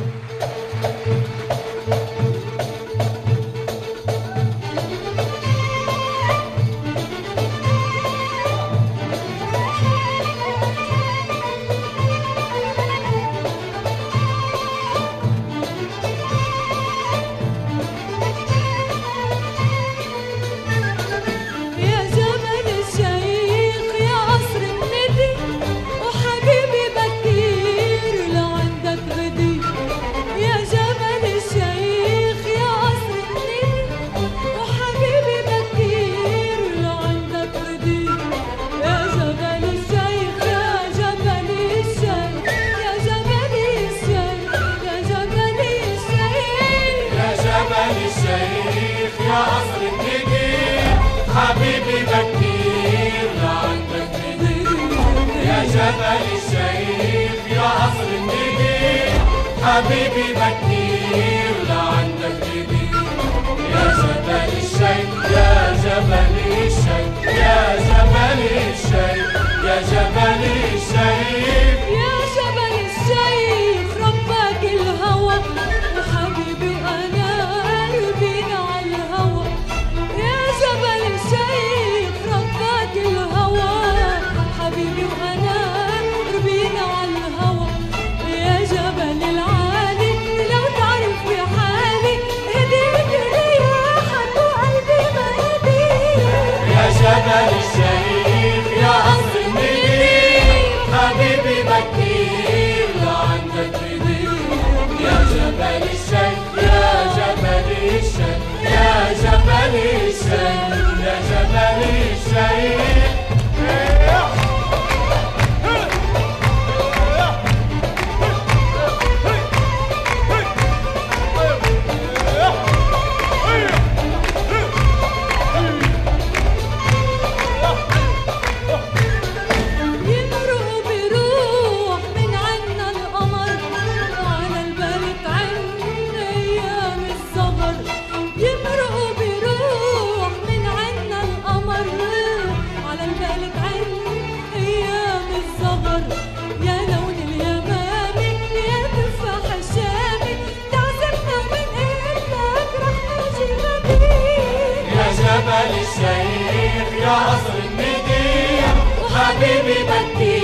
حبيبي بكير لعندك ندير يا جبل الشيخ يا قصر الندير حبيبي بكير لعندك ندير يا جبل الشيخ يا جبل الشيخ يا جبل الشيخ يا جبل الشيخ يا جبل الشيخ ربك الهوى وحبيبي أنا قلبي على الهوى يا جبل الشيخ ربك الهوى حبيبي وأنا قلبينا على الهوى يا جبل العالي لو تعرف بحالي هديك رياحك وقلبي ما هديك يا جبل الشيخ يا قصر الندير حبيبي بكير لعندك ندير يا جبل الشيخ يا جبل الشيخ يا جبل الشيخ يا جبل الشيخ يا لون اليمامي يا تفاح الشامي تعزمنا من إيدك رح نجي مبين يا جبل الشيخ يا قصر الندير حبيبي بكير